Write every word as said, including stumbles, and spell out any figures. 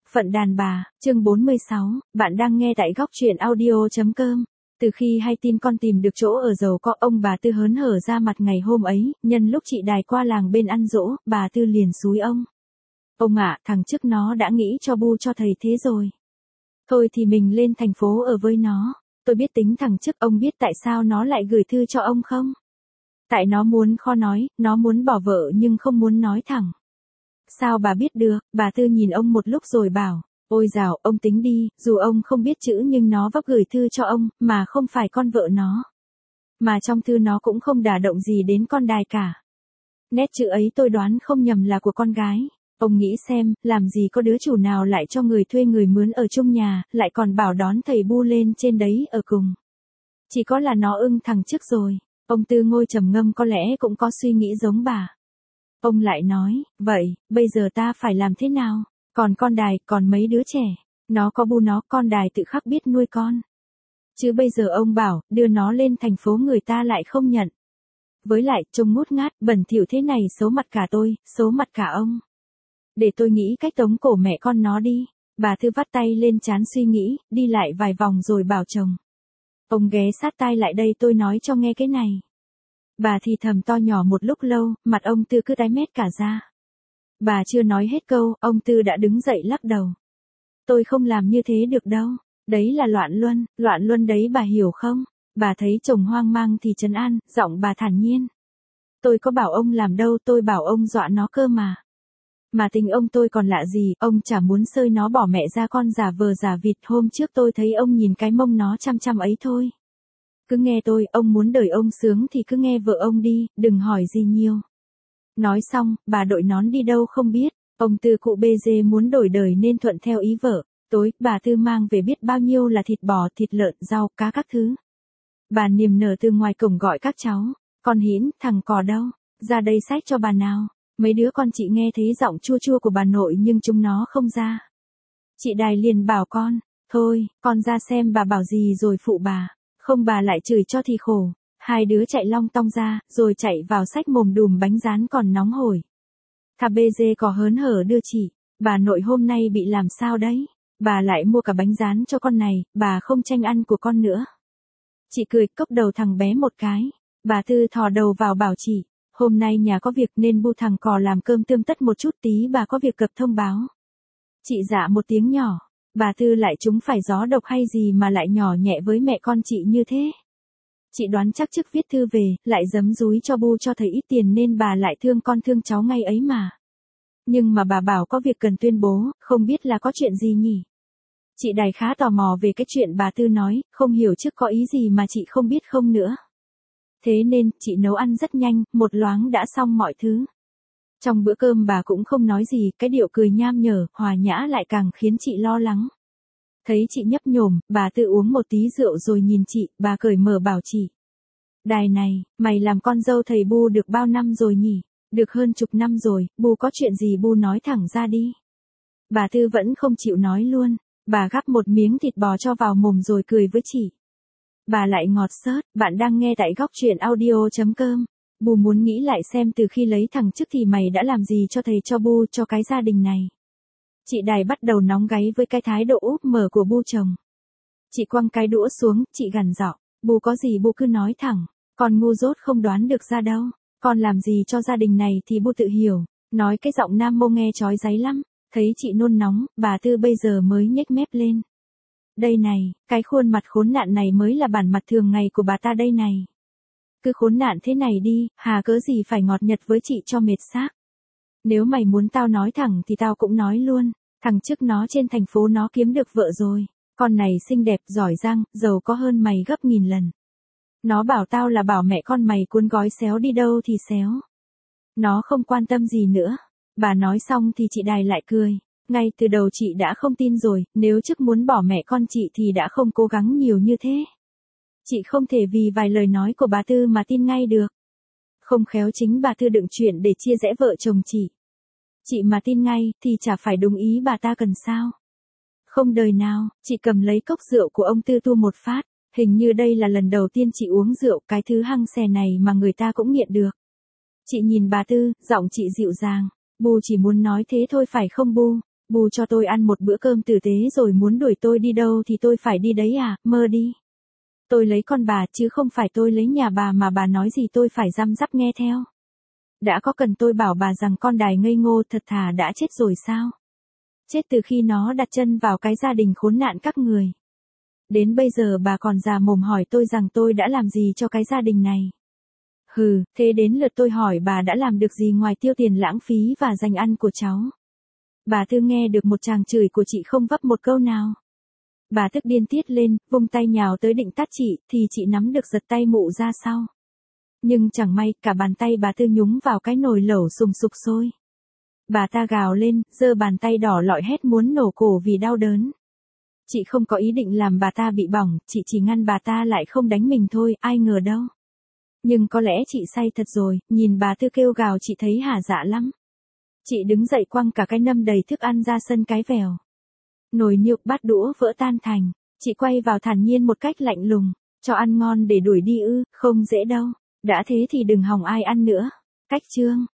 Phận đàn bà, chương bốn mươi sáu, bạn đang nghe tại góc truyện audio.com. Từ khi hay tin con tìm được chỗ ở giàu có, ông bà Tư hớn hở ra mặt ngày hôm ấy, nhân lúc chị Đài qua làng bên ăn dỗ, bà Tư liền xúi ông. Ông ạ, thằng trước nó đã nghĩ cho bu cho thầy thế rồi. Thôi thì mình lên thành phố ở với nó. Tôi biết tính thằng trước, ông biết tại sao nó lại gửi thư cho ông không? Tại nó muốn kho nói, nó muốn bỏ vợ nhưng không muốn nói thẳng. Sao bà biết được? Bà Tư nhìn ông một lúc rồi bảo, ôi dào, ông tính đi, dù ông không biết chữ nhưng nó vấp gửi thư cho ông, mà không phải con vợ nó. Mà trong thư nó cũng không đả động gì đến con Đài cả. Nét chữ ấy tôi đoán không nhầm là của con gái. Ông nghĩ xem, làm gì có đứa chủ nào lại cho người thuê người mướn ở chung nhà, lại còn bảo đón thầy bu lên trên đấy ở cùng. Chỉ có là nó ưng thằng trước rồi. Ông Tư ngồi trầm ngâm, có lẽ cũng có suy nghĩ giống bà. Ông lại nói, vậy, bây giờ ta phải làm thế nào? Còn con Đài, còn mấy đứa trẻ. Nó có bu nó, con Đài tự khắc biết nuôi con. Chứ bây giờ ông bảo, đưa nó lên thành phố người ta lại không nhận. Với lại, trông ngút ngát, bẩn thỉu thế này xấu mặt cả tôi, xấu mặt cả ông. Để tôi nghĩ cách tống cổ mẹ con nó đi. Bà Tư vắt tay lên trán suy nghĩ, đi lại vài vòng rồi bảo chồng. Ông ghé sát tai lại đây, tôi nói cho nghe cái này. Bà thì thầm to nhỏ một lúc lâu, mặt ông Tư cứ tái mét cả ra. Bà chưa nói hết câu, ông Tư đã đứng dậy lắc đầu. Tôi không làm như thế được đâu. Đấy là loạn luân, loạn luân đấy bà hiểu không? Bà thấy chồng hoang mang thì trấn an, giọng bà thản nhiên. Tôi có bảo ông làm đâu, tôi bảo ông dọa nó cơ mà. Mà tính ông tôi còn lạ gì, ông chả muốn xơi nó bỏ mẹ ra con giả vờ giả vịt. Hôm trước tôi thấy ông nhìn cái mông nó chăm chăm ấy thôi. Cứ nghe tôi, ông muốn đời ông sướng thì cứ nghe vợ ông đi, đừng hỏi gì nhiều. Nói xong, bà đội nón đi đâu không biết, ông Tư cụ bê dê muốn đổi đời nên thuận theo ý vợ. Tối, bà Tư mang về biết bao nhiêu là thịt bò, thịt lợn, rau, cá các thứ. Bà niềm nở từ ngoài cổng gọi các cháu, con Hiến, thằng Cò đâu, ra đây xách cho bà nào. Mấy đứa con chị nghe thấy giọng chua chua của bà nội nhưng chúng nó không ra. Chị Đài liền bảo con, thôi, con ra xem bà bảo gì rồi phụ bà. Không bà lại chửi cho thì khổ. Hai đứa chạy long tong ra, rồi chạy vào xách mồm đùm bánh rán còn nóng hổi. Thà bê dê có hớn hở đưa chị, bà nội hôm nay bị làm sao đấy? Bà lại mua cả bánh rán cho con này, bà không tranh ăn của con nữa. Chị cười cốc đầu thằng bé một cái. Bà Tư thò đầu vào bảo chị, hôm nay nhà có việc nên bu thằng Cò làm cơm tươm tất một chút, tí bà có việc cập thông báo. Chị dạ một tiếng nhỏ. Bà Tư lại trúng phải gió độc hay gì mà lại nhỏ nhẹ với mẹ con chị như thế. Chị đoán chắc trước viết thư về, lại giấm dúi cho bu cho thầy ít tiền nên bà lại thương con thương cháu ngay ấy mà. Nhưng mà bà bảo có việc cần tuyên bố, không biết là có chuyện gì nhỉ? Chị Đài khá tò mò về cái chuyện bà Tư nói, không hiểu trước có ý gì mà chị không biết không nữa. Thế nên, chị nấu ăn rất nhanh, một loáng đã xong mọi thứ. Trong bữa cơm bà cũng không nói gì, cái điệu cười nham nhở, hòa nhã lại càng khiến chị lo lắng. Thấy chị nhấp nhổm, bà Tư uống một tí rượu rồi nhìn chị, bà cởi mở bảo chị. Đài này, mày làm con dâu thầy bu được bao năm rồi nhỉ? Được hơn chục năm rồi, bu có chuyện gì bu nói thẳng ra đi. Bà Tư vẫn không chịu nói luôn, bà gắp một miếng thịt bò cho vào mồm rồi cười với chị. Bà lại ngọt xớt, bạn đang nghe tại góc truyện audio.com. Bu muốn nghĩ lại xem từ khi lấy thằng trước thì mày đã làm gì cho thầy cho bu, cho cái gia đình này. Chị Đài bắt đầu nóng gáy với cái thái độ úp mở của bu chồng. Chị quăng cái đũa xuống, chị gằn giọng, bu có gì bu cứ nói thẳng, con ngu dốt không đoán được ra đâu, con làm gì cho gia đình này thì bu tự hiểu, nói cái giọng nam mô nghe chói dáy lắm. Thấy chị nôn nóng, bà Tư bây giờ mới nhếch mép lên. Đây này, cái khuôn mặt khốn nạn này mới là bản mặt thường ngày của bà ta đây này. Cứ khốn nạn thế này đi, hà cớ gì phải ngọt nhật với chị cho mệt xác. Nếu mày muốn tao nói thẳng thì tao cũng nói luôn, thằng trước nó trên thành phố nó kiếm được vợ rồi, con này xinh đẹp, giỏi giang, giàu có hơn mày gấp nghìn lần. Nó bảo tao là bảo mẹ con mày cuốn gói xéo đi đâu thì xéo. Nó không quan tâm gì nữa. Bà nói xong thì chị Đài lại cười. Ngay từ đầu chị đã không tin rồi, nếu trước muốn bỏ mẹ con chị thì đã không cố gắng nhiều như thế. Chị không thể vì vài lời nói của bà Tư mà tin ngay được. Không khéo chính bà Tư đựng chuyện để chia rẽ vợ chồng chị. Chị mà tin ngay thì chả phải đồng ý bà ta cần sao. Không đời nào, chị cầm lấy cốc rượu của ông Tư tu một phát. Hình như đây là lần đầu tiên chị uống rượu, cái thứ hăng xè này mà người ta cũng nghiện được. Chị nhìn bà Tư, giọng chị dịu dàng. Bu chỉ muốn nói thế thôi phải không bu? bù cho tôi ăn một bữa cơm tử tế rồi muốn đuổi tôi đi đâu thì tôi phải đi đấy à, mơ đi. Tôi lấy con bà chứ không phải tôi lấy nhà bà mà bà nói gì tôi phải răm rắp nghe theo. Đã có cần tôi bảo bà rằng con đài ngây ngô thật thà đã chết rồi sao? Chết từ khi nó đặt chân vào cái gia đình khốn nạn các người. Đến bây giờ bà còn già mồm hỏi tôi rằng tôi đã làm gì cho cái gia đình này. Hừ, thế đến lượt tôi hỏi bà đã làm được gì ngoài tiêu tiền lãng phí và dành ăn của cháu. Bà Thư nghe được một tràng chửi của chị không vấp một câu nào. Bà tức điên tiết lên, vung tay nhào tới định tát chị, thì chị nắm được giật tay mụ ra sau. Nhưng chẳng may, cả bàn tay bà Tư nhúng vào cái nồi lẩu sùng sục sôi. Bà ta gào lên, giơ bàn tay đỏ lọi hét muốn nổ cổ vì đau đớn. Chị không có ý định làm bà ta bị bỏng, chị chỉ ngăn bà ta lại không đánh mình thôi, ai ngờ đâu. Nhưng có lẽ chị say thật rồi, nhìn bà Tư kêu gào chị thấy hả dạ lắm. Chị đứng dậy quăng cả cái nâm đầy thức ăn ra sân cái vèo. Nồi niêu bát đũa vỡ tan thành, chị quay vào thản nhiên một cách lạnh lùng, cho ăn ngon để đuổi đi ư, không dễ đâu, đã thế thì đừng hòng ai ăn nữa. Cách chương